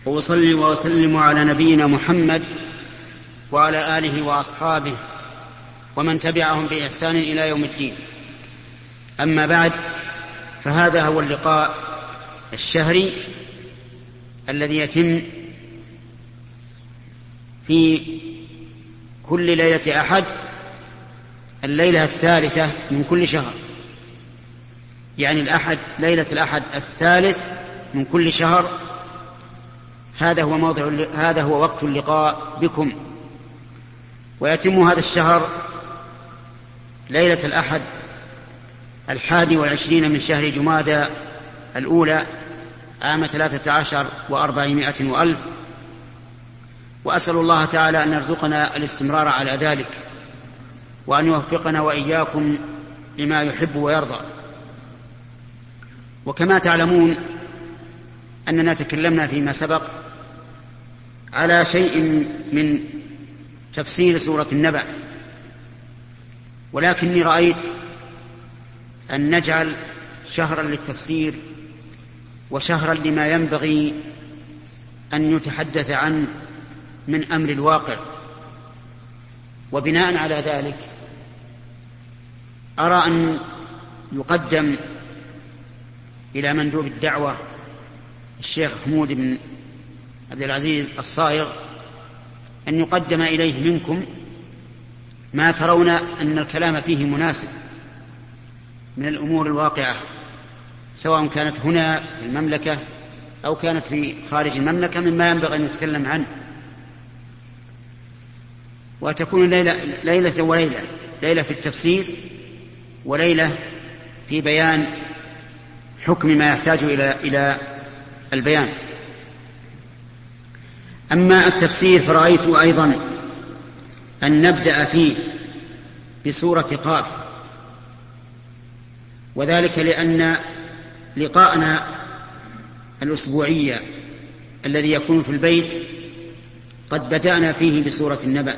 وأصلي وأسلم على نبينا محمد وعلى آله وأصحابه ومن تبعهم بإحسان إلى يوم الدين. أما بعد، فهذا هو اللقاء الشهري الذي يتم في كل ليلة أحد، الليلة الثالثة من كل شهر، يعني الأحد، ليلة الأحد الثالث من كل شهر. هذا هو وقت اللقاء بكم. ويتم هذا الشهر ليلة الأحد 21 من شهر جمادى الأولى عام 13 و400 وألف. وأسأل الله تعالى أن يرزقنا الاستمرار على ذلك، وأن يوفقنا وإياكم لما يحب ويرضى. وكما تعلمون أننا تكلمنا فيما سبق على شيء من تفسير سورة النبأ، ولكني رأيت أن نجعل شهرا للتفسير وشهرا لما ينبغي أن يتحدث عنه من أمر الواقع. وبناء على ذلك أرى أن يقدم إلى مندوب الدعوة الشيخ حمود بن عبد العزيز الصائغ أن يقدم إليه منكم ما ترون أن الكلام فيه مناسب من الأمور الواقعة، سواء كانت هنا في المملكة أو كانت في خارج المملكة، مما ينبغي أن يتكلم عنه. وتكون ليلة وليلة، ليلة في التفسير وليلة في بيان حكم ما يحتاج إلى البيان. أما التفسير فرأيت أيضا أن نبدأ فيه بسورة قاف، وذلك لأن لقاءنا الأسبوعي الذي يكون في البيت قد بدأنا فيه بسورة النبأ،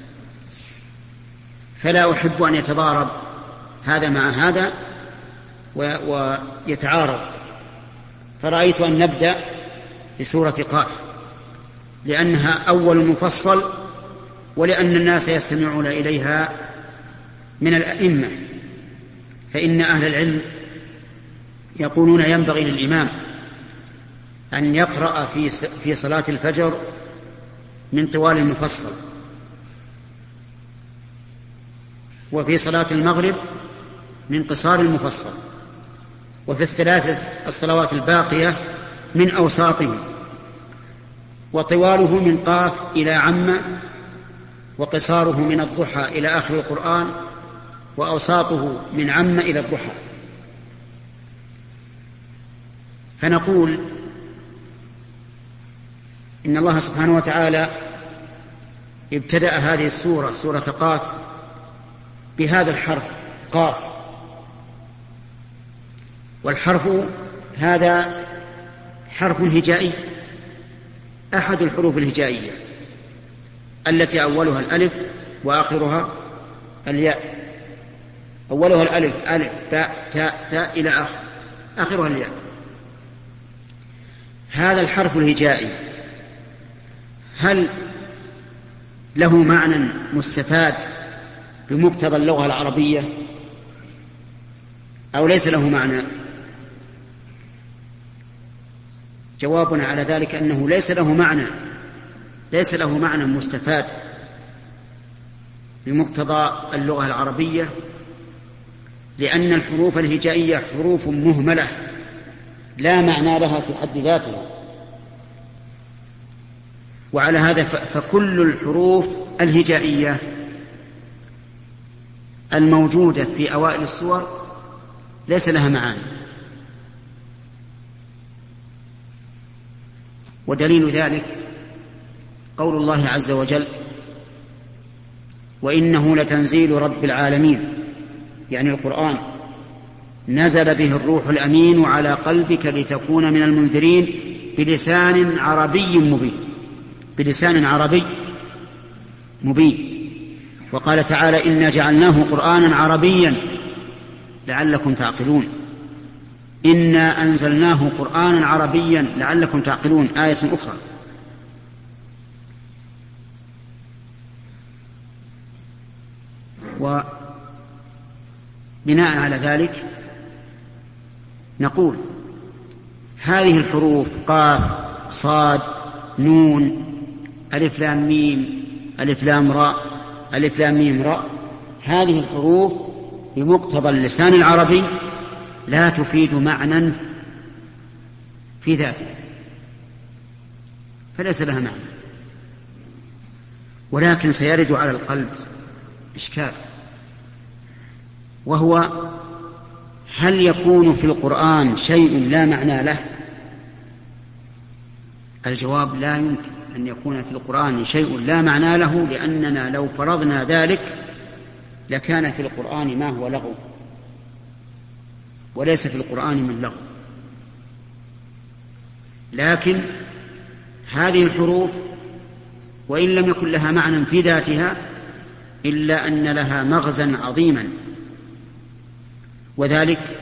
فلا أحب أن يتضارب هذا مع هذا ويتعارض، فرأيت أن نبدأ بسورة قاف لأنها أول مفصل، ولأن الناس يستمعون إليها من الأئمة. فإن أهل العلم يقولون ينبغي للإمام أن يقرأ في صلاة الفجر من طوال المفصل، وفي صلاة المغرب من قصار المفصل، وفي الصلوات الباقية من أوساطه، وطواله من قاف إلى عم، وقصاره من الضحى إلى آخر القرآن، وأوساطه من عم إلى الضحى. فنقول إن الله سبحانه وتعالى ابتدأ هذه السورة، سورة قاف، بهذا الحرف قاف، والحرف هذا حرف هجائي، أحد الحروف الهجائية التي أولها الألف وآخرها الياء. أولها الألف، ألف تاء تاء ثاء إلى آخرها الياء. هذا الحرف الهجائي هل له معنى مستفاد بمقتضى اللغة العربية أو ليس له معنى؟ جوابنا على ذلك أنه ليس له معنى مستفاد بمقتضى اللغة العربية، لأن الحروف الهجائية حروف مهملة لا معنى لها في حد ذاتها. وعلى هذا فكل الحروف الهجائية الموجودة في أوائل السور ليس لها معاني. ودليل ذلك قول الله عز وجل: وإنه لتنزيل رب العالمين، يعني القرآن، نزل به الروح الأمين على قلبك لتكون من المنذرين بلسان عربي مبين. وقال تعالى: إنا جعلناه قرآنا عربيا لعلكم تعقلون. إنا أنزلناه قرآنا عربيا لعلكم تعقلون، آية أخرى. وبناء على ذلك نقول هذه الحروف قاف صاد نون ألف لام ميم ألف لام راء ألف لام ميم راء، هذه الحروف بمقتضى اللسان العربي لا تفيد معنى في ذاتها، فليس لها معنى، ولكن سيرد على القلب إشكال، وهو هل يكون في القرآن شيء لا معنى له؟ الجواب لا يمكن أن يكون في القرآن شيء لا معنى له، لأننا لو فرضنا ذلك لكان في القرآن ما هو لغو، وليس في القرآن من لغو. لكن هذه الحروف وإن لم يكن لها معنى في ذاتها إلا أن لها مغزى عظيما، وذلك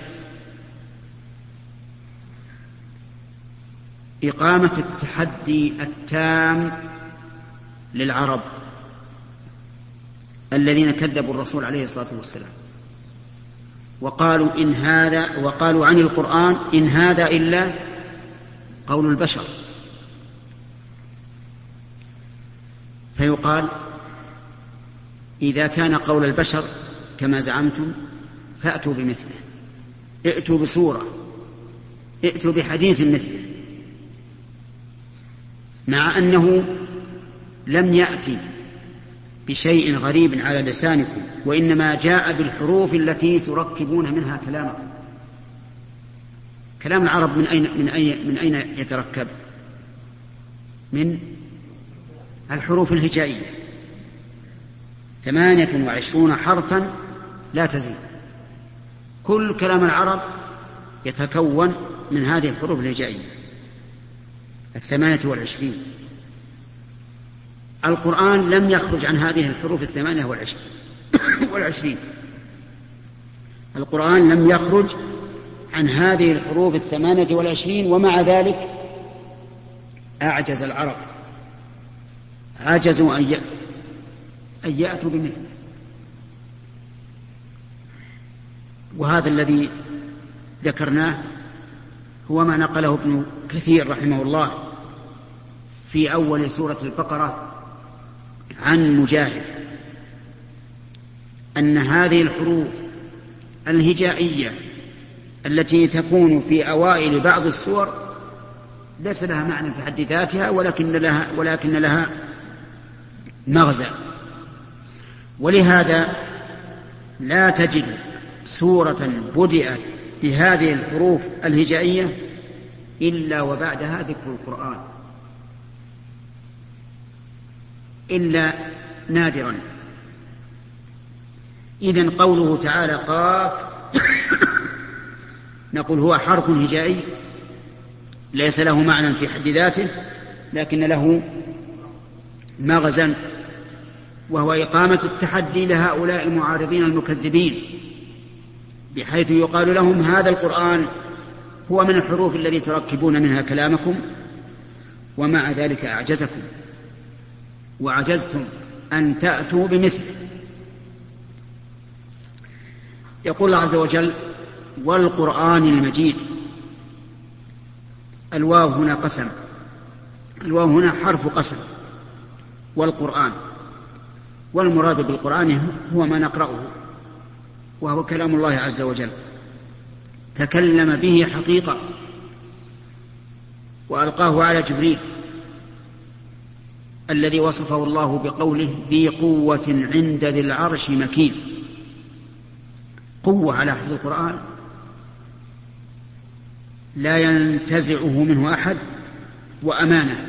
إقامة التحدي التام للعرب الذين كذبوا الرسول عليه الصلاة والسلام وقالوا عن القرآن إن هذا إلا قول البشر، فيقال إذا كان قول البشر كما زعمتم فأتوا بمثله، ائتوا بسورة، ائتوا بحديث مثله، مع أنه لم يأتي بشيء غريب على لسانكم، وإنما جاء بالحروف التي تركبون منها كلامكم. كلام العرب من أين يتركب؟ من الحروف الهجائية، 28 حرفا لا تزيد. كل كلام العرب يتكون من هذه الحروف الهجائية 28. القرآن لم يخرج عن هذه الحروف 28. القرآن لم يخرج عن هذه الحروف 28، ومع ذلك أعجز العرب، عجزوا أن يأتوا بمثله. وهذا الذي ذكرناه هو ما نقله ابن كثير رحمه الله في أول سورة البقرة عن مجاهد، أن هذه الحروف الهجائية التي تكون في أوائل بعض السور ليس لها معنى في حد ذاتها، ولكن لها مغزى. ولهذا لا تجد سورة بدأت بهذه الحروف الهجائية إلا وبعدها ذكر القرآن، إلا نادرا. إذن قوله تعالى قاف نقول هو حرف هجائي ليس له معنى في حد ذاته، لكن له مغزى، وهو إقامة التحدي لهؤلاء المعارضين المكذبين، بحيث يقال لهم هذا القرآن هو من الحروف التي تركبون منها كلامكم، ومع ذلك أعجزكم وعجزتم أن تأتوا بمثله. يقول الله عز وجل والقرآن المجيد. الواو هنا قسم، الواو هنا حرف قسم، والقرآن، والمراد بالقرآن هو ما نقرأه، وهو كلام الله عز وجل تكلم به حقيقة وألقاه على جبريل الذي وصفه الله بقوله ذي قوة عند ذي العرش مكين. قوة على حفظ القرآن لا ينتزعه منه أحد، وأمانة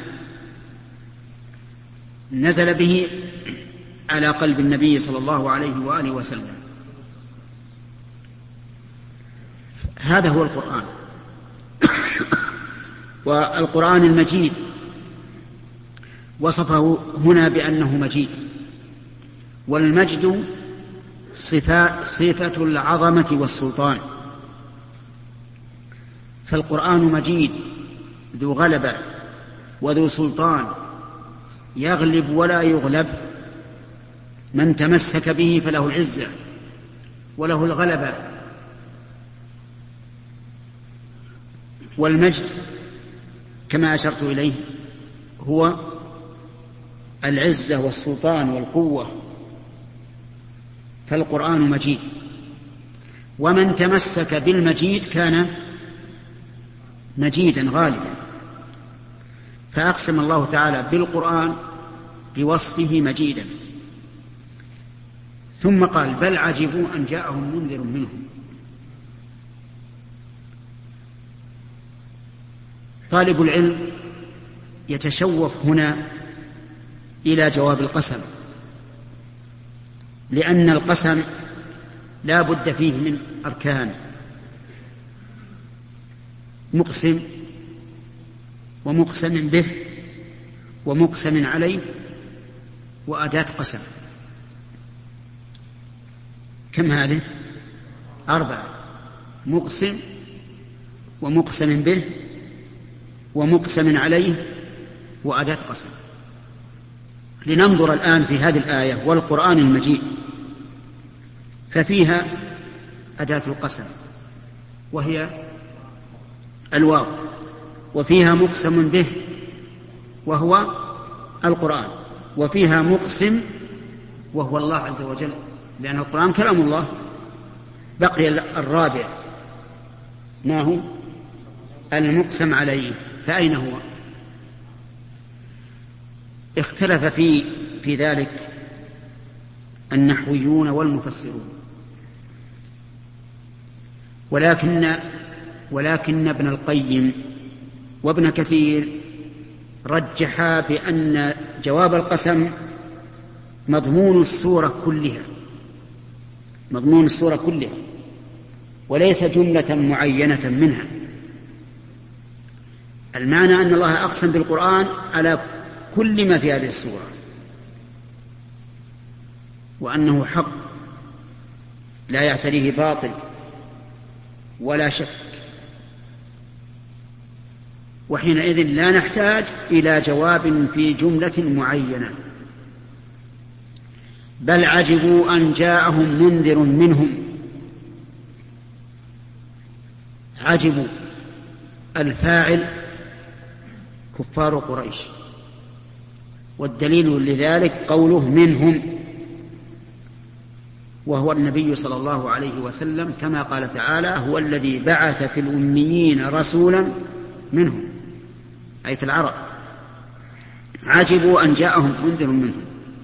نزل به على قلب النبي صلى الله عليه وآله وسلم. هذا هو القرآن. والقرآن المجيد وصفه هنا بأنه مجيد، والمجد صفة العظمة والسلطان، فالقرآن مجيد ذو غلبة وذو سلطان، يغلب ولا يغلب، من تمسك به فله العزة وله الغلبة. والمجد كما أشرت إليه هو العزة والسلطان والقوة، فالقرآن مجيد، ومن تمسك بالمجيد كان مجيدا غالبا. فأقسم الله تعالى بالقرآن بوصفه مجيدا، ثم قال بل عجبوا أن جاءهم منذر منهم. طالب العلم يتشوف هنا إلى جواب القسم، لأن القسم لا بد فيه من أركان: مقسم ومقسم به ومقسم عليه وأداة قسم. كم هذه؟ 4: مقسم ومقسم به ومقسم عليه وأداة قسم. لننظر الآن في هذه الآية والقرآن المجيد، ففيها أداة القسم وهي الواو، وفيها مقسم به وهو القرآن، وفيها مقسم وهو الله عز وجل، لأن القرآن كلام الله. بقي الرابع، ما هو؟ المقسم عليه، فأين هو؟ اختلف في ذلك النحويون والمفسرون، ولكن ابن القيم وابن كثير رجحا بأن جواب القسم مضمون السورة كلها، وليس جملة معينة منها. المعنى أن الله أقسم بالقرآن على كل ما في هذه السورة، وأنه حق لا يعتريه باطل ولا شك، وحينئذ لا نحتاج إلى جواب في جملة معينة. بل عجبوا أن جاءهم منذر منهم. عجبوا الفاعل كفار قريش، والدليل لذلك قوله منهم، وهو النبي صلى الله عليه وسلم، كما قال تعالى: هو الذي بعث في الأميين رسولا منهم، أي في العرب. عجبوا أن جاءهم منذر منهم.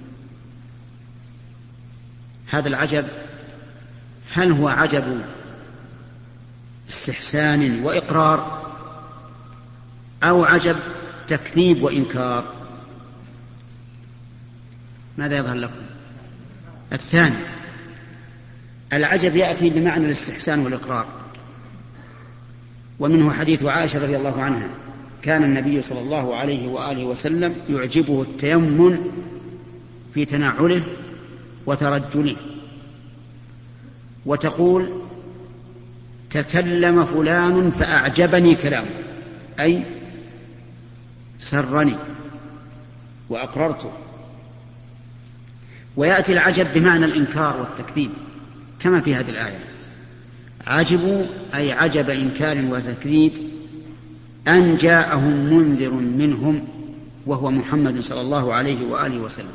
هذا العجب هل هو عجب استحسان وإقرار، أو عجب تكذيب وإنكار؟ ماذا يظهر لكم؟ الثاني. العجب يأتي بمعنى الاستحسان والإقرار، ومنه حديث عائشة رضي الله عنها: كان النبي صلى الله عليه وآله وسلم يعجبه التيمن في تنعله وترجله. وتقول: تكلم فلان فأعجبني كلامه، أي سرني وأقررته. ويأتي العجب بمعنى الإنكار والتكذيب كما في هذه الآية: عجبوا أي عجب إنكار وتكذيب أن جاءهم منذر منهم، وهو محمد صلى الله عليه وآله وسلم،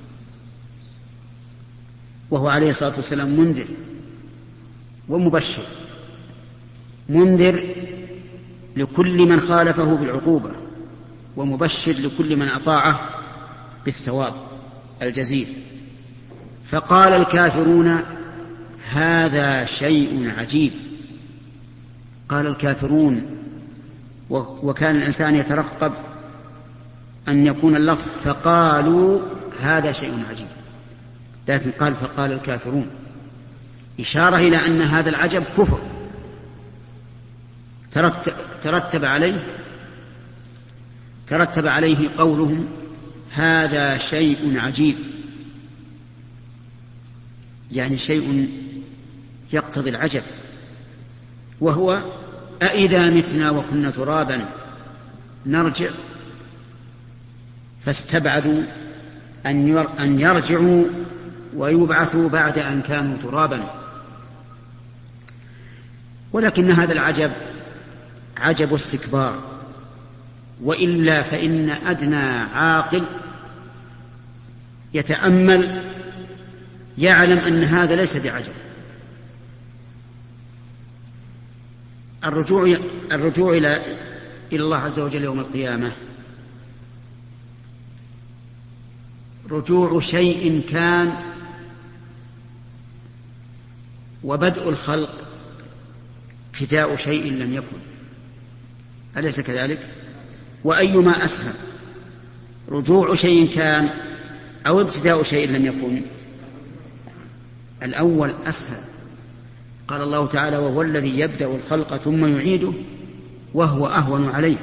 وهو عليه الصلاة والسلام منذر ومبشر، منذر لكل من خالفه بالعقوبة، ومبشر لكل من أطاعه بالثواب الجزيل. فقال الكافرون: هذا شيء عجيب. قال الكافرون، وكان الإنسان يترقب أن يكون اللفظ فقالوا هذا شيء عجيب، لكن قال فقال الكافرون، إشارة إلى أن هذا العجب كفر ترتب عليه قولهم هذا شيء عجيب، يعني شيء يقتضي العجب، وهو أإذا متنا وكنا ترابا نرجع. فاستبعدوا أن يرجعوا ويبعثوا بعد أن كانوا ترابا. ولكن هذا العجب عجب استكبار، وإلا فإن أدنى عاقل يتأمل يعلم أن هذا ليس بعجب. الرجوع إلى الله عز وجل يوم القيامة رجوع شيء كان، وبدء الخلق ابتداء شيء لم يكن، أليس كذلك؟ وأيما أسهل، رجوع شيء كان أو ابتداء شيء لم يكن؟ الأول أسهل. قال الله تعالى: وهو الذي يبدأ الخلق ثم يعيده وهو أهون عليه.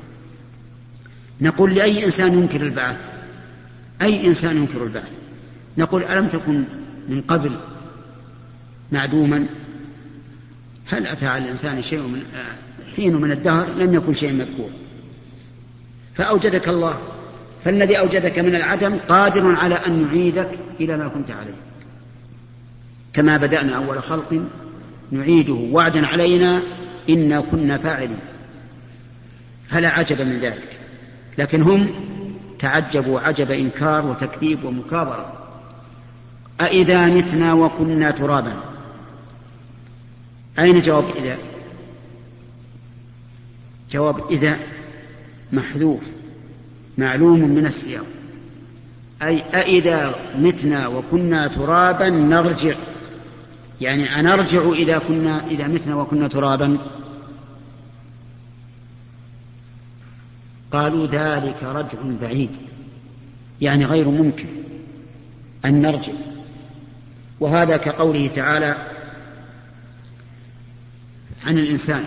نقول لأي إنسان ينكر البعث؟ أي إنسان ينكر البعث؟ نقول: ألم تكن من قبل معدوما؟ هل أتى على الإنسان شيء من حين من الدهر لم يكن شيء مذكور؟ فأوجدك الله، فالذي أوجدك من العدم قادر على أن يعيدك إلى ما كنت عليه. كما بدأنا أول خلق نعيده وعدا علينا إنا كنا فاعلين. فلا عجب من ذلك. لكن هم تعجبوا عجب إنكار وتكذيب ومكابرة. أإذا متنا وكنا ترابا؟ أين جواب إذا؟ جواب إذا محذوف معلوم من السياق، أي أإذا متنا وكنا ترابا نرجع، يعني أنرجع إذا متنا وكنا ترابا؟ قالوا: ذلك رجع بعيد، يعني غير ممكن أن نرجع. وهذا كقوله تعالى عن الإنسان: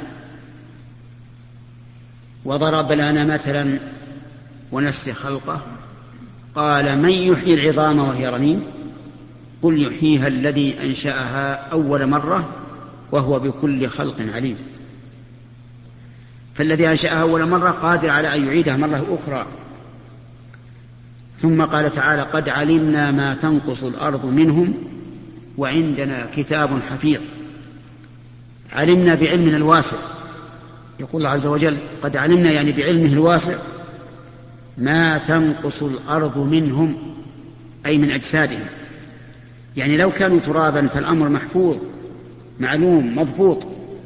وضرب لنا مثلا ونسي خلقه قال: من يحيي العظام وهي رميم قل يحييها الذي أنشأها أول مرة وهو بكل خلق عليم. فالذي أنشأها أول مرة قادر على أن يعيدها مرة أخرى. ثم قال تعالى: قد علمنا ما تنقص الأرض منهم وعندنا كتاب حفيظ. علمنا بعلمنا الواسع، يقول الله عز وجل: قد علمنا، يعني بعلمه الواسع، ما تنقص الأرض منهم، أي من أجسادهم. يعني لو كانوا ترابا فالأمر محفوظ معلوم مضبوط.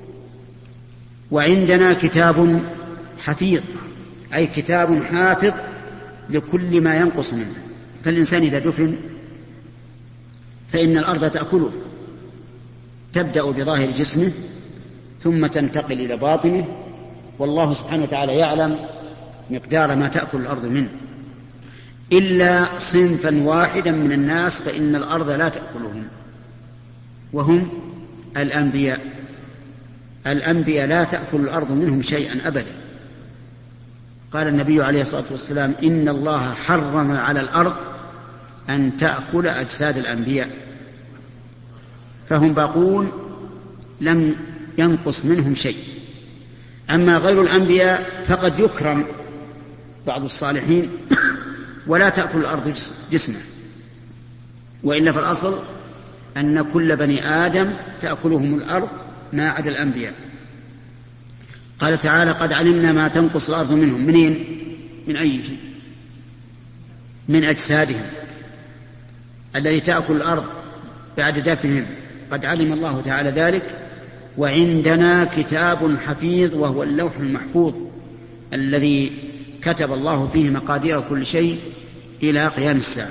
وعندنا كتاب حفيظ، أي كتاب حافظ لكل ما ينقص منه. فالإنسان إذا دفن فإن الأرض تأكله، تبدأ بظاهر جسمه ثم تنتقل إلى باطنه، والله سبحانه وتعالى يعلم مقدار ما تأكل الأرض منه، إلا صنفا واحدا من الناس فإن الأرض لا تأكلهم، وهم الأنبياء. الأنبياء لا تأكل الأرض منهم شيئا أبدا. قال النبي عليه الصلاة والسلام: إن الله حرم على الأرض أن تأكل أجساد الأنبياء، فهم باقون لم ينقص منهم شيء. أما غير الأنبياء فقد يكرم بعض الصالحين ولا تأكل الأرض جسمه، وإلا في الأصل أن كل بني آدم تأكلهم الأرض ما عدا الأنبياء. قال تعالى: قد علمنا ما تنقص الأرض منهم. منين؟ من أي شيء؟ من أجسادهم الذي تأكل الأرض بعد دفنهم. قد علم الله تعالى ذلك. وعندنا كتاب حفيظ وهو اللوح المحفوظ الذي كتب الله فيه مقادير كل شيء إلى قيام الساعة.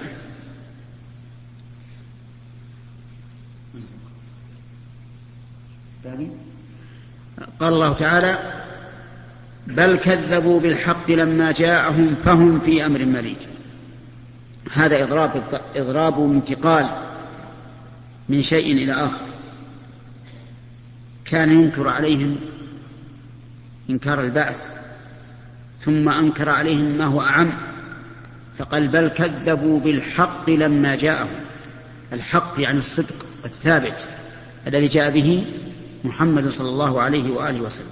قال الله تعالى: بل كذبوا بالحق لما جاءهم فهم في أمر مريج. هذا إضراب انتقال من شيء إلى آخر. كان ينكر عليهم إنكار البعث، ثم أنكر عليهم ما هو أعم، فقال: بل كذبوا بالحق لما جاءهم. الحق يعني الصدق الثابت الذي جاء به محمد صلى الله عليه وآله وسلم.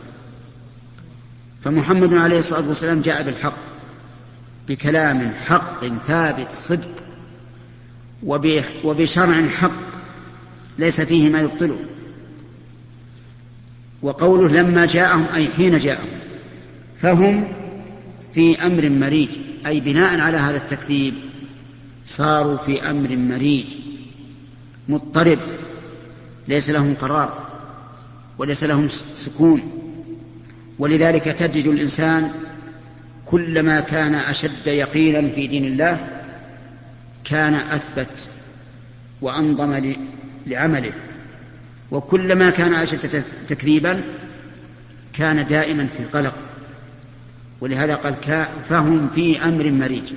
فمحمد عليه الصلاة والسلام جاء بالحق، بكلام حق ثابت صدق وبشرع حق ليس فيه ما يبطله. وقوله لما جاءهم أي حين جاءهم، فهم في أمر مريج، أي بناء على هذا التكذيب صاروا في أمر مريج مضطرب، ليس لهم قرار وليس لهم سكون. ولذلك تجد الإنسان كلما كان أشد يقينا في دين الله كان أثبت وأنظم لعمله، وكلما كان أشد تكذيبا كان دائما في القلق. ولهذا قال فهم في أمر مريج.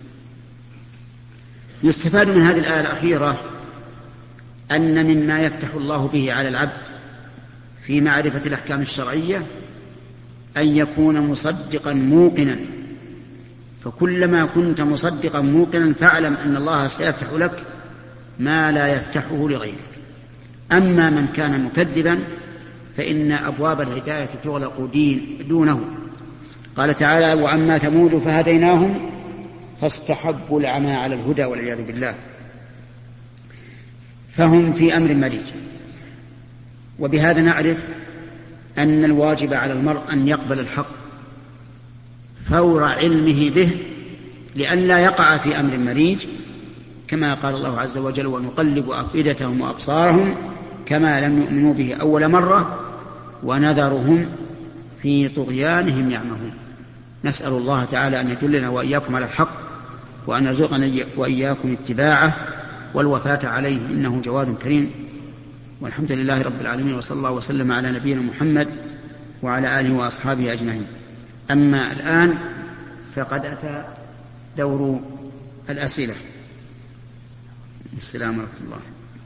يستفاد من هذه الآية الأخيرة أن مما يفتح الله به على العبد في معرفة الأحكام الشرعية أن يكون مصدقا موقنا، فكلما كنت مصدقا موقنا فاعلم أن الله سيفتح لك ما لا يفتحه لغيرك. أما من كان مكذبا فإن أبواب الهداية تغلق دونه. قال تعالى وأما ثمود فهديناهم فاستحبوا العمى على الهدى والعياذ بالله. فهم في أمر مريج. وبهذا نعرف أن الواجب على المرء أن يقبل الحق فور علمه به لئلا يقع في أمر مريج، كما قال الله عز وجل ونقلب أفئدتهم وأبصارهم كما لم يؤمنوا به أول مرة ونذرهم في طغيانهم يعمهون. نسأل الله تعالى أن يدلنا وإياكم على الحق وأن يرزقنا وإياكم اتباعه والوفاة عليه، إنه جواد كريم. والحمد لله رب العالمين، وصلى الله وسلم على نبينا محمد وعلى آله وأصحابه أجمعين. أما الآن فقد أتى دور الأسئلة. السلام ورحمة الله.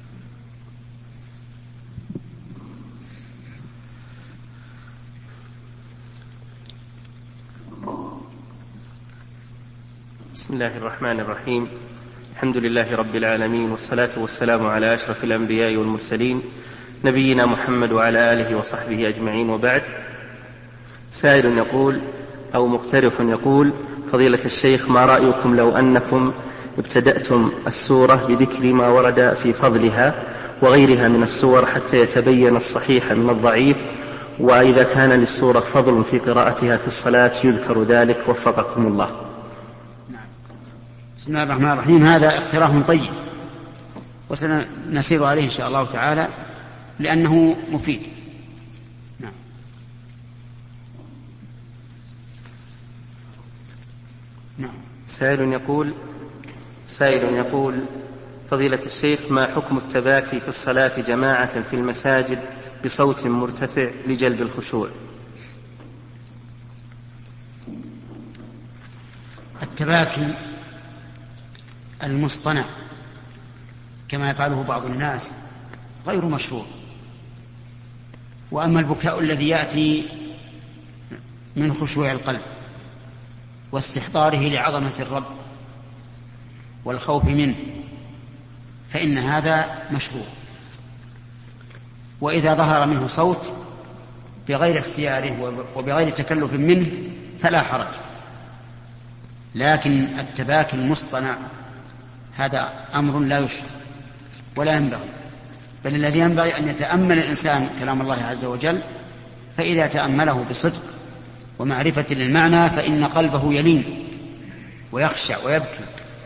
بسم الله الرحمن الرحيم. الحمد لله رب العالمين، والصلاة والسلام على أشرف الأنبياء والمرسلين نبينا محمد وعلى آله وصحبه أجمعين، وبعد. سائل يقول أو مقترح يقول فضيلة الشيخ ما رأيكم لو أنكم ابتدأتم السورة بذكر ما ورد في فضلها وغيرها من السور حتى يتبين الصحيح من الضعيف، وإذا كان للسورة فضل في قراءتها في الصلاة يذكر ذلك، وفقكم الله. بسم الله الرحمن الرحيم. هذا اقتراح طيب وسنسير عليه إن شاء الله تعالى لأنه مفيد. نعم. نعم. سائل يقول فضيلة الشيخ ما حكم التباكي في الصلاة جماعة في المساجد بصوت مرتفع لجلب الخشوع؟ التباكي المصطنع كما يفعله بعض الناس غير مشروع. وأما البكاء الذي يأتي من خشوع القلب واستحضاره لعظمة الرب والخوف منه فإن هذا مشروع. وإذا ظهر منه صوت بغير اختياره وبغير تكلف منه فلا حرج. لكن التباكي المصطنع هذا أمر لا يشرع ولا ينبغي، بل الذي ينبغي أن يتأمل الإنسان كلام الله عز وجل، فإذا تأمله بصدق ومعرفة للمعنى فإن قلبه يلين ويخشع ويبكي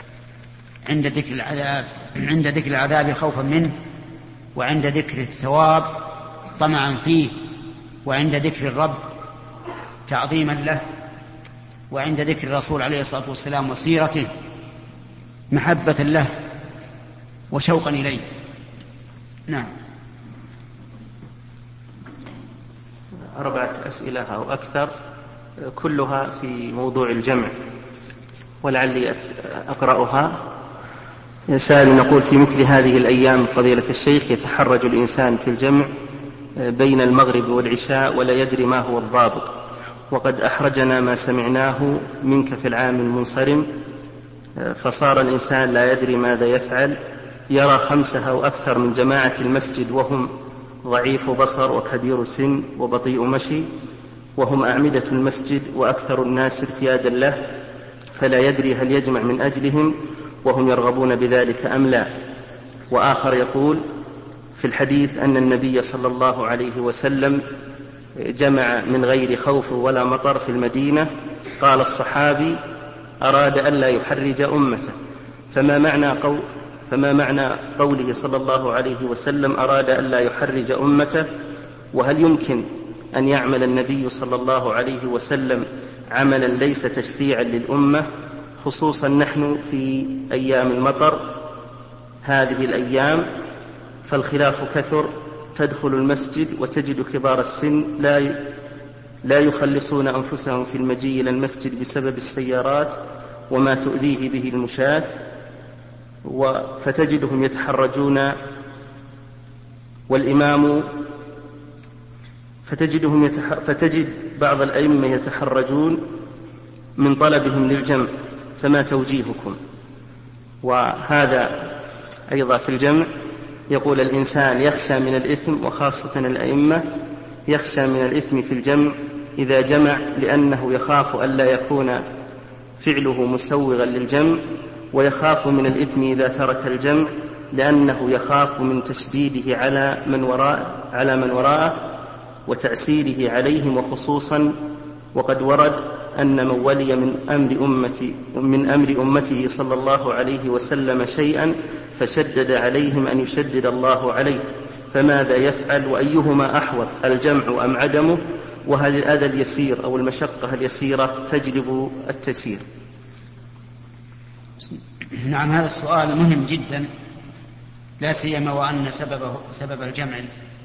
عند ذكر العذاب خوفا منه، وعند ذكر الثواب طمعا فيه، وعند ذكر الرب تعظيما له، وعند ذكر الرسول عليه الصلاة والسلام وسيرته محبة له وشوقا إليه. نعم. 4 أسئلة أو أكثر كلها في موضوع الجمع، ولعلي أقرأها. سائل يقول في مثل هذه الأيام فضيلة الشيخ يتحرج الإنسان في الجمع بين المغرب والعشاء ولا يدري ما هو الضابط، وقد أحرجنا ما سمعناه منك في العام المنصرم، فصار الإنسان لا يدري ماذا يفعل، يرى 5 أو أكثر من جماعة المسجد وهم ضعيف بصر وكبير سن وبطيء مشي، وهم أعمدة المسجد وأكثر الناس ارتيادا له، فلا يدري هل يجمع من أجلهم وهم يرغبون بذلك أم لا؟ وآخر يقول في الحديث أن النبي صلى الله عليه وسلم جمع من غير خوف ولا مطر في المدينة، قال الصحابي أراد ألا يحرج أمته، فما معنى قوله صلى الله عليه وسلم أراد ألا يحرج أمته؟ وهل يمكن أن يعمل النبي صلى الله عليه وسلم عملا ليس تشريعا للأمة، خصوصا نحن في أيام المطر هذه الأيام فالخلاف كثر، تدخل المسجد وتجد كبار السن لا يخلصون أنفسهم في المجيء إلى المسجد بسبب السيارات وما تؤذيه به المشاة، فتجدهم يتحرجون فتجد بعض الأئمة يتحرجون من طلبهم للجمع، فما توجيهكم؟ وهذا أيضا في الجمع يقول الإنسان يخشى من الإثم، وخاصة الأئمة يخشى من الإثم في الجمع إذا جمع، لأنه يخاف ألا يكون فعله مسوغا للجمع، ويخاف من الإثم إذا ترك الجمع لأنه يخاف من تشديده على من وراءه وتأسيره عليهم، وخصوصا وقد ورد أن من ولي من أمر أمته صلى الله عليه وسلم شيئا فشدد عليهم أن يشدد الله عليه، فماذا يفعل؟ وأيهما أحوط، الجمع أم عدمه؟ وهل الأذى اليسير أو المشقة اليسيرة تجلب التيسير؟ نعم، هذا السؤال مهم جدا، لا سيما وأن سبب الجمع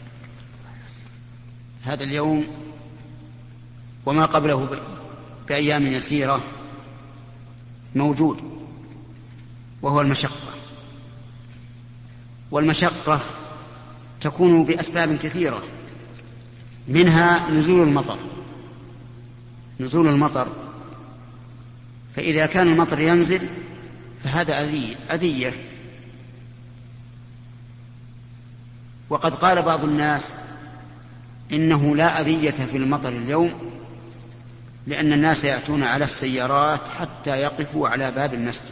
هذا اليوم وما قبله بأيام يسيرة موجود، وهو المشقة. والمشقة تكون بأسباب كثيرة، منها نزول المطر. فإذا كان المطر ينزل فهذا أذية. وقد قال بعض الناس إنه لا أذية في المطر اليوم، لأن الناس يأتون على السيارات حتى يقفوا على باب المسجد.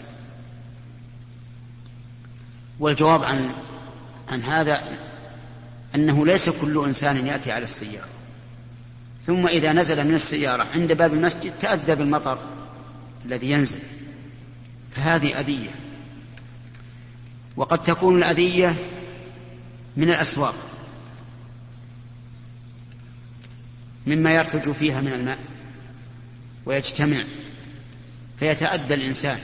والجواب عن هذا أنه ليس كل إنسان يأتي على السيارة، ثم إذا نزل من السيارة عند باب المسجد تأذى بالمطر الذي ينزل، فهذه أذية. وقد تكون الأذية من الأسواق، مما يرتج فيها من الماء ويجتمع، فيتأذى الإنسان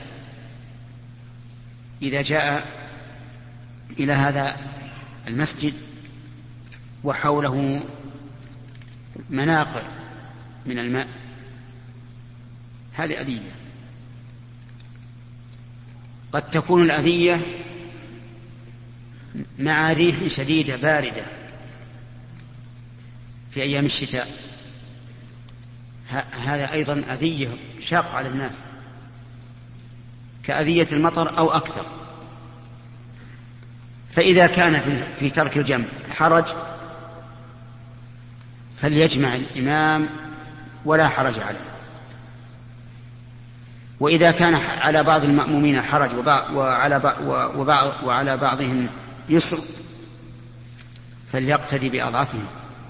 إذا جاء إلى هذا المسجد وحوله مناقع من الماء، هذه أذية. قد تكون الأذية مع ريح شديدة باردة في أيام الشتاء، هذا أيضا أذية شاق على الناس كأذية المطر أو أكثر. فإذا كان في ترك الجمع حرج فليجمع الإمام ولا حرج عليه، وإذا كان على بعض المأمومين حرج وعلى بعضهم يسر فليقتدي بأضعفهم،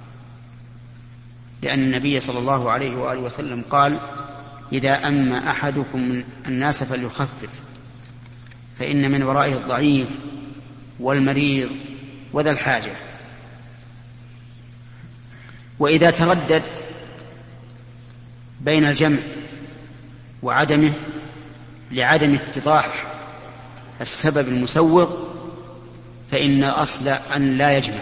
لأن النبي صلى الله عليه وآله وسلم قال: إذا أما أحدكم الناس فليخفف، فإن من ورائه الضعيف والمريض وذا الحاجة. وإذا تردد بين الجمع وعدمه لعدم اتضاح السبب المسوغ فإن الأصل أن لا يجمع،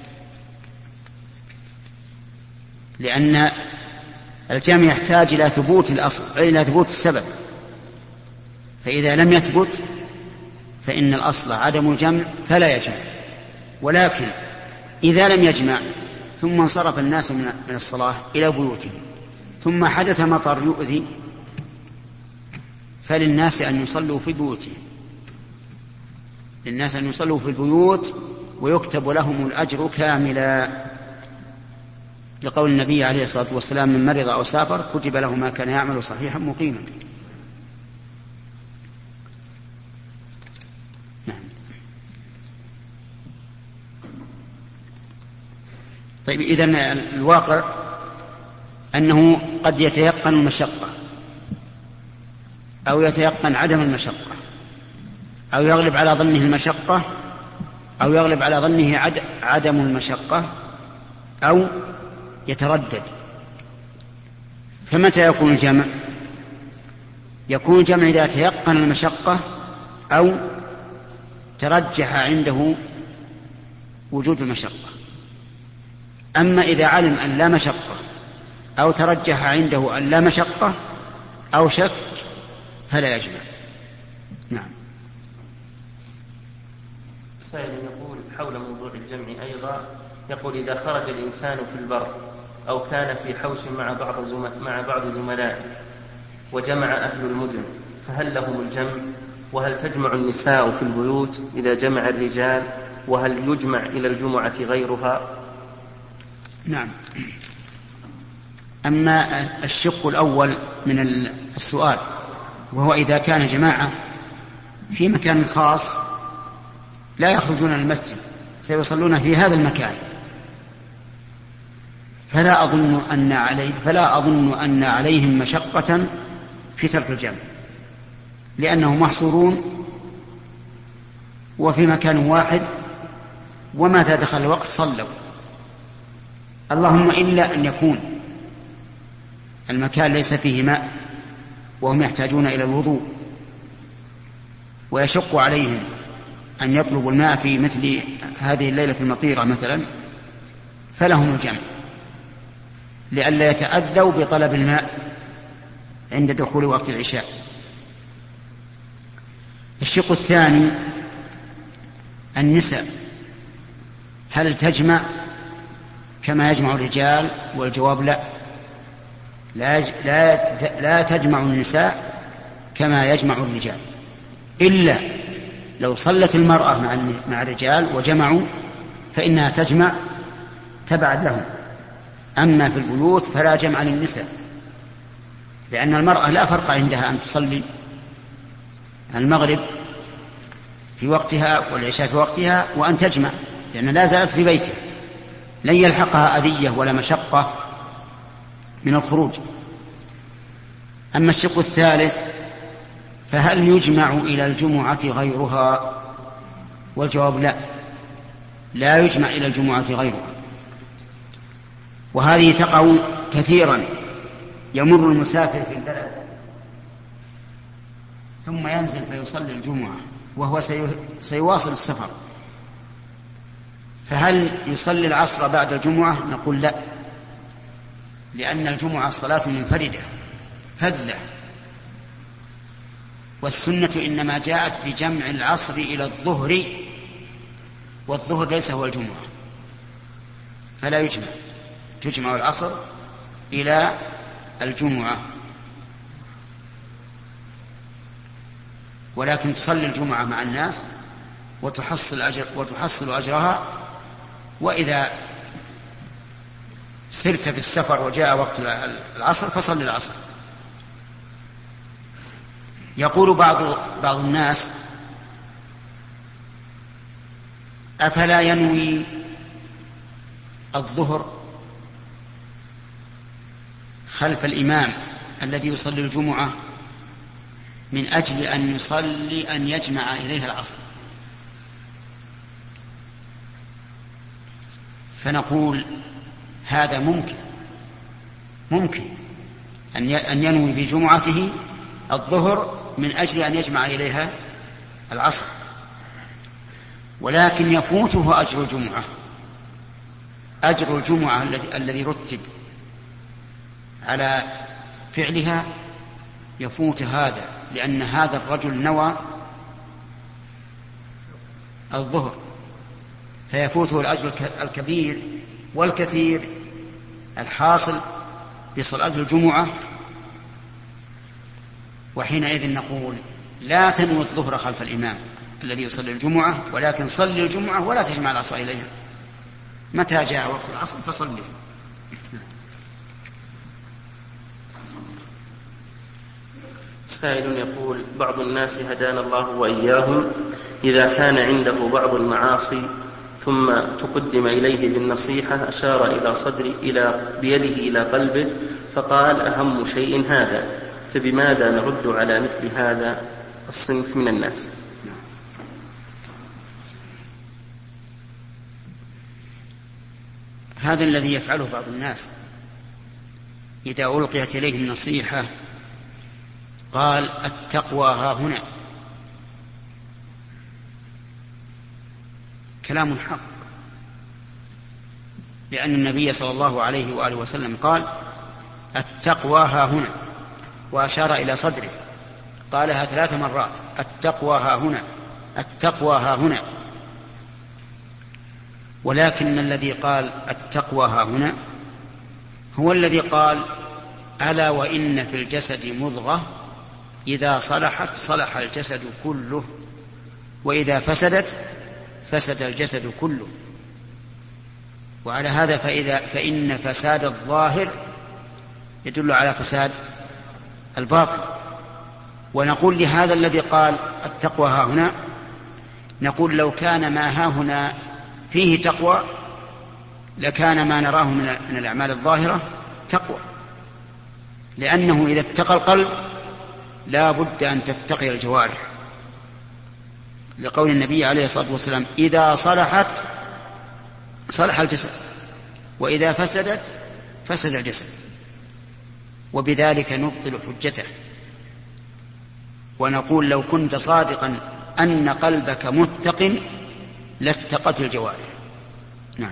لأن الجمع يحتاج إلى ثبوت الأصل، إلى ثبوت السبب، فإذا لم يثبت فإن الأصل عدم الجمع فلا يجمع. ولكن إذا لم يجمع ثم انصرف الناس من الصلاة إلى بيوتهم ثم حدث مطر يؤذي، فللناس أن يصلوا في بيوتهم، للناس أن يصلوا في البيوت ويكتب لهم الأجر كاملا، لقول النبي عليه الصلاة والسلام: من مرض أو سافر كتب له ما كان يعمل صحيحا مقيما. طيب إذن الواقع أنه قد يتيقن المشقة أو يتيقن عدم المشقة، أو يغلب على ظنه المشقة أو يغلب على ظنه عدم المشقة، أو يتردد. فمتى يكون الجمع؟ يكون الجمع إذا تيقن المشقة أو ترجح عنده وجود المشقة. أما إذا علم أن لا مشقة أو ترجح عنده أن لا مشقة أو شك فلا يجمع. نعم. سائل يقول حول موضوع الجمع أيضا، يقول إذا خرج الإنسان في البر أو كان في حوش مع بعض زملائه وجمع أهل المدن فهل لهم الجمع؟ وهل تجمع النساء في البيوت إذا جمع الرجال؟ وهل يجمع إلى الجمعة غيرها؟ نعم. أما الشق الأول من السؤال وهو إذا كان جماعة في مكان خاص لا يخرجون من المسجد سيصلون في هذا المكان، فلا أظن أن عليهم مشقة في ترك الجمع، لأنهم محصورون وفي مكان واحد، ومتى دخل الوقت صلوا. اللهم إلا أن يكون المكان ليس فيه ماء وهم يحتاجون إلى الوضوء ويشق عليهم أن يطلبوا الماء في مثل هذه الليلة المطيرة مثلا، فلهم الجمع لئلا يتأذوا بطلب الماء عند دخول وقت العشاء. الشق الثاني النساء، هل تجمع كما يجمع الرجال؟ والجواب لا تجمع النساء كما يجمع الرجال، إلا لو صلت المرأة مع الرجال وجمعوا فإنها تجمع تبعا لهم. أما في البيوت فلا جمع للنساء، لأن المرأة لا فرق عندها أن تصلي المغرب في وقتها والعشاء في وقتها وأن تجمع، لأن لا زالت في بيتها، لن يلحقها أذية ولا مشقة من الخروج. أما الشق الثالث فهل يجمع إلى الجمعة غيرها؟ والجواب لا يجمع إلى الجمعة غيرها. وهذه تقع كثيرا، يمر المسافر في البلد ثم ينزل فيصلي الجمعة وهو سيواصل السفر، فهل يصلي العصر بعد الجمعة؟ نقول لا، لأن الجمعة صلاة منفردة فذة، والسنة إنما جاءت بجمع العصر إلى الظهر، والظهر ليس هو الجمعة، فلا يجمع، تجمع العصر إلى الجمعة، ولكن تصلي الجمعة مع الناس وتحصل أجرها. وإذا سرت في السفر وجاء وقت العصر فصل العصر. يقول بعض الناس أفلا ينوي الظهر خلف الإمام الذي يصلي الجمعة من أجل أن يجمع إليها العصر؟ فنقول هذا ممكن أن ينوي بجمعته الظهر من أجل أن يجمع إليها العصر، ولكن يفوته أجر الجمعة الذي رتب على فعلها، يفوت هذا، لأن هذا الرجل نوى الظهر، فيفوته الأجر الكبير والكثير الحاصل بصلاة الجمعة. وحينئذ نقول لا تنوي الظهر خلف الإمام الذي يصلي الجمعة، ولكن صلي الجمعة ولا تجمع العصر إليها، متى جاء وقت العصر فصلي. سائل يقول بعض الناس هدانا الله وإياهم إذا كان عنده بعض المعاصي ثم تقدم إليه بالنصيحة أشار بيده إلى قلبه فقال أهم شيء هذا، فبماذا نرد على مثل هذا الصنف من الناس؟ هذا الذي يفعله بعض الناس إذا ألقيت إليه النصيحة قال التقوى ها هنا. كلام حق، لأن النبي صلى الله عليه وآله وسلم قال التقوى ها هنا، وأشار إلى صدره قالها 3 مرات، التقوى ها هنا، التقوى ها هنا. ولكن الذي قال التقوى ها هنا هو الذي قال ألا وإن في الجسد مضغة إذا صلحت صلح الجسد كله وإذا فسدت فسد الجسد كله. وعلى هذا فإن فساد الظاهر يدل على فساد الباطن. ونقول لهذا الذي قال التقوى ها هنا، نقول لو كان ما ها هنا فيه تقوى لكان ما نراه من الأعمال الظاهرة تقوى، لأنه إذا اتقى القلب لا بد أن تتقي الجوارح، لقول النبي عليه الصلاة والسلام إذا صلحت صلح الجسد وإذا فسدت فسد الجسد. وبذلك نبطل حجته ونقول لو كنت صادقا أن قلبك متق لاتقت الجوارح. نعم.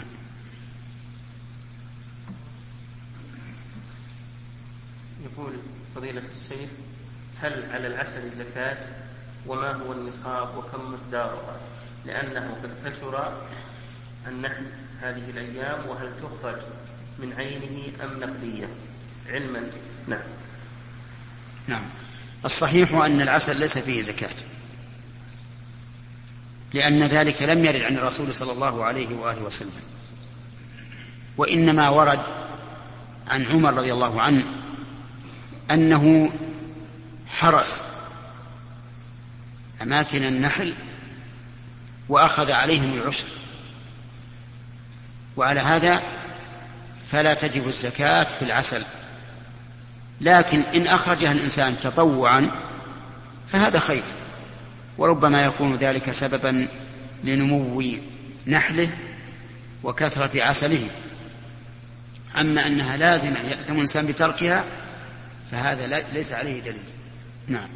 يقول فضيلة الشيخ هل على العسل زكاة وما هو النصاب وكم مقدارها، لأنه قد كثر النحل هذه الأيام، وهل تخرج من عينه أم نقدية علما؟ نعم. الصحيح أن العسل ليس فيه زكاة، لأن ذلك لم يرد عن الرسول صلى الله عليه وآله وسلم، وإنما ورد عن عمر رضي الله عنه أنه حرس أماكن النحل وأخذ عليهم العشر، وعلى هذا فلا تجب الزكاة في العسل. لكن إن أخرجها الإنسان تطوعا فهذا خير، وربما يكون ذلك سببا لنمو نحله وكثرة عسله. أما أنها لازمة يأتم الإنسان بتركها فهذا ليس عليه دليل. نعم.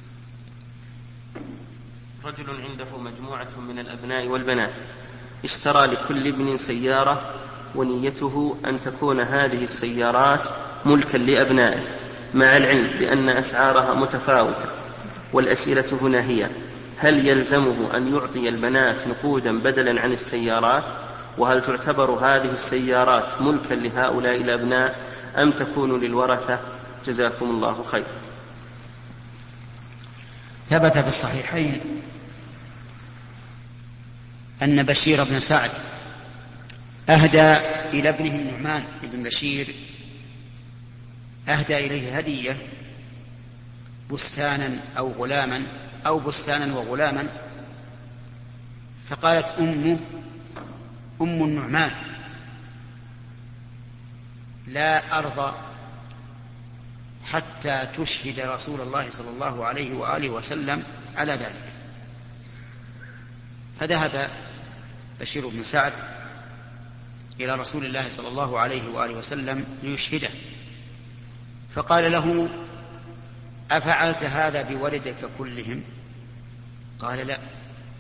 رجل عنده مجموعة من الأبناء والبنات، اشترى لكل ابن سيارة ونيته أن تكون هذه السيارات ملكا لأبنائه، مع العلم بأن أسعارها متفاوتة. والأسئلة هنا هي: هل يلزمه أن يعطي البنات نقودا بدلا عن السيارات؟ وهل تعتبر هذه السيارات ملكا لهؤلاء الأبناء أم تكون للورثة؟ جزاكم الله خير. ثبت في الصحيحين أن بشير بن سعد أهدى إلى ابنه النعمان بن بشير، أهدى إليه هدية بستانا أو غلاما أو بستانا وغلاما، فقالت أم النعمان لا أرضى حتى تشهد رسول الله صلى الله عليه وآله وسلم على ذلك. فذهب بشير بن سعد إلى رسول الله صلى الله عليه وآله وسلم ليشهده، فقال له: أفعلت هذا بولدك كلهم؟ قال: لا.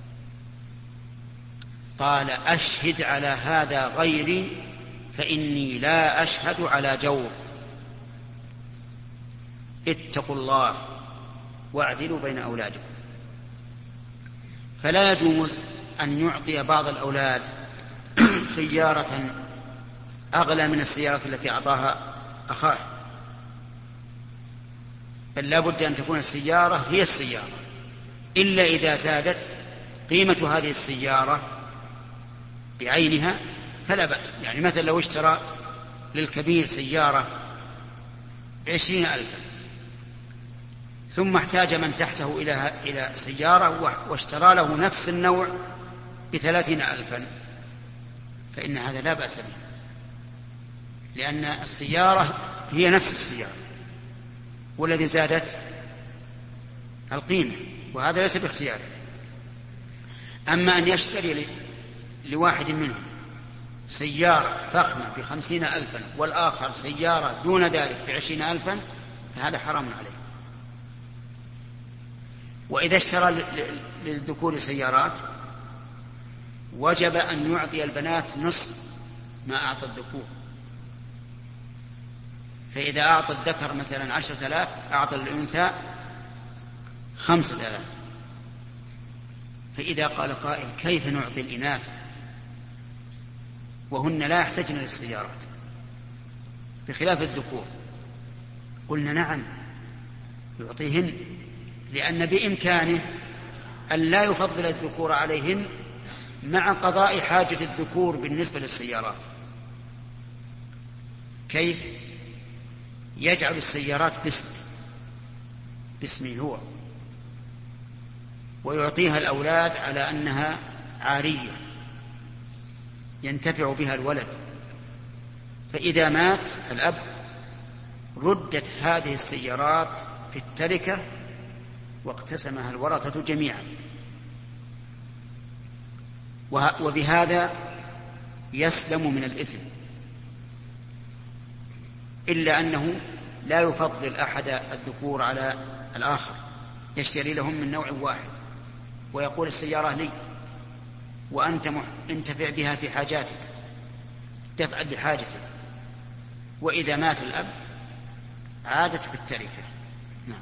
قال: أشهد على هذا غيري فإني لا أشهد على جور. اتقوا الله واعدلوا بين أولادكم. فلا يجوز أن يعطي بعض الأولاد سيارة أغلى من السيارة التي أعطاها أخاه، بل لا بد أن تكون السيارة هي السيارة، إلا إذا زادت قيمة هذه السيارة بعينها فلا بأس. يعني مثلا لو اشترى للكبير سيارة 20,000 ثم احتاج من تحته إلى سيارة واشترى له نفس النوع ب30,000، فإن هذا لا بأس به، لأن السيارة هي نفس السيارة، والذي زادت القيمة، وهذا ليس باختياره. أما أن يشتري لواحد منهم سيارة فخمة ب50,000 والآخر سيارة دون ذلك ب20,000 فهذا حرام عليه. وإذا اشترى للذكور سيارات وجب أن يعطي البنات نصف ما أعطى الذكور، فإذا أعطى الذكر مثلا 10,000 أعطى الأنثى 5,000. فإذا قال قائل كيف نعطي الإناث وهن لا يحتاجن للسيارات بخلاف الذكور؟ قلنا نعم يعطيهن، لأن بإمكانه أن لا يفضل الذكور عليهن مع قضاء حاجة الذكور بالنسبة للسيارات. كيف؟ يجعل السيارات باسمه هو، ويعطيها الأولاد على أنها عارية ينتفع بها الولد، فإذا مات الأب ردت هذه السيارات في التركة واقتسمها الورثة جميعا، وبهذا يسلم من الإثم، إلا أنه لا يفضل أحد الذكور على الآخر، يشتري لهم من نوع واحد ويقول السيارة لي وأنت انتفع بها في حاجاتك، تفعل بحاجتك، وإذا مات الأب عادت في التركة. نعم.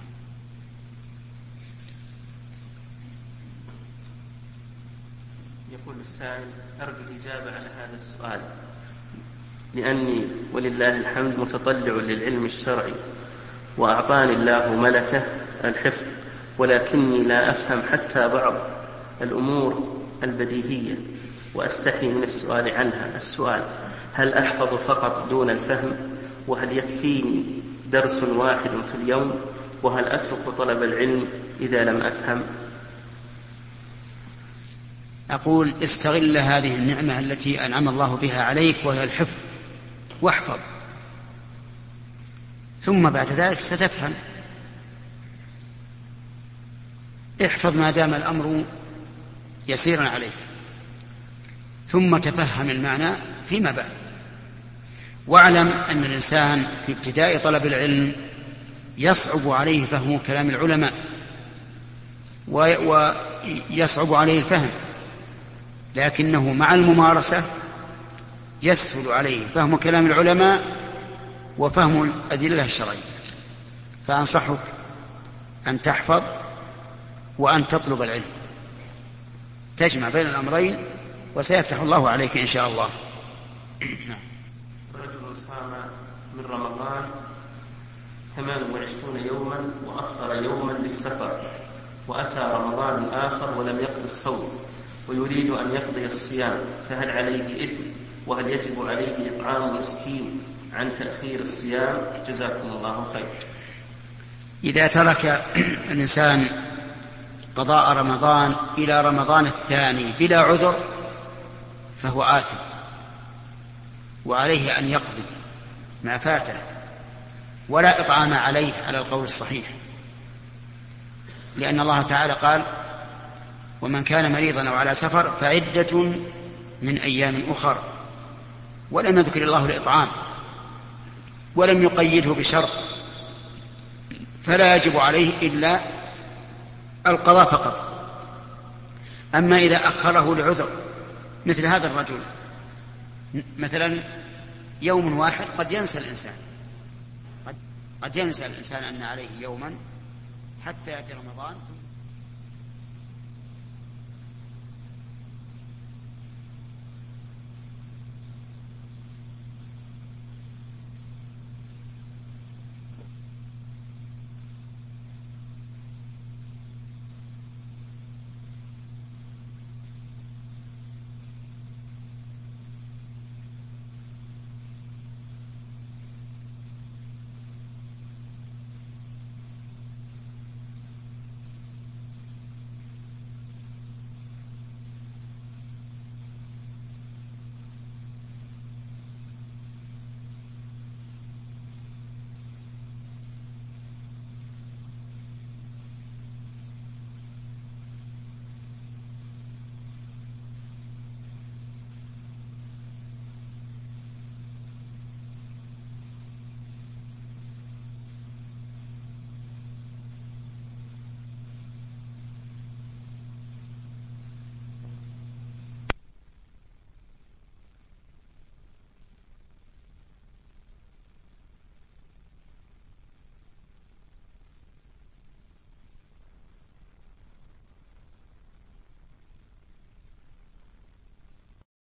يقول السائل: أرجو الإجابة على هذا السؤال، لأني ولله الحمد متطلع للعلم الشرعي وأعطاني الله ملكة الحفظ، ولكني لا أفهم حتى بعض الأمور البديهية وأستحي من السؤال عنها. السؤال: هل أحفظ فقط دون الفهم؟ وهل يكفيني درس واحد في اليوم؟ وهل أترك طلب العلم إذا لم أفهم؟ أقول استغل هذه النعمة التي أنعم الله بها عليك وهي الحفظ، واحفظ، ثم بعد ذلك ستفهم. احفظ ما دام الأمر يسيرا عليك، ثم تفهم المعنى فيما بعد. واعلم أن الإنسان في ابتداء طلب العلم يصعب عليه فهم كلام العلماء ويصعب عليه الفهم، لكنه مع الممارسة يسهل عليه فهم كلام العلماء وفهم الأدلة الشرعية. فأنصحك أن تحفظ وأن تطلب العلم، تجمع بين الأمرين وسيفتح الله عليك إن شاء الله. رجل صام من رمضان 28 يوما وأفطر يوما للسفر، وأتى رمضان آخر ولم يقضي الصوم ويريد أن يقضي الصيام، فهل عليه إثم؟ وهل يجب عليه إطعام مسكين عن تأخير الصيام؟ جزاكم الله خير. إذا ترك الإنسان قضاء رمضان إلى رمضان الثاني بلا عذر فهو آثم، وعليه أن يقضي ما فاته، ولا إطعام عليه على القول الصحيح، لأن الله تعالى قال: ومن كان مريضا أو على سفر فعدة من أيام أخر، ولم يذكر الله الإطعام ولم يقيده بشرط، فلا يجب عليه إلا القضاء فقط. أما إذا أخره لعذر مثل هذا الرجل، مثلا يوم واحد قد ينسى الإنسان أن عليه يوما حتى يأتي رمضان.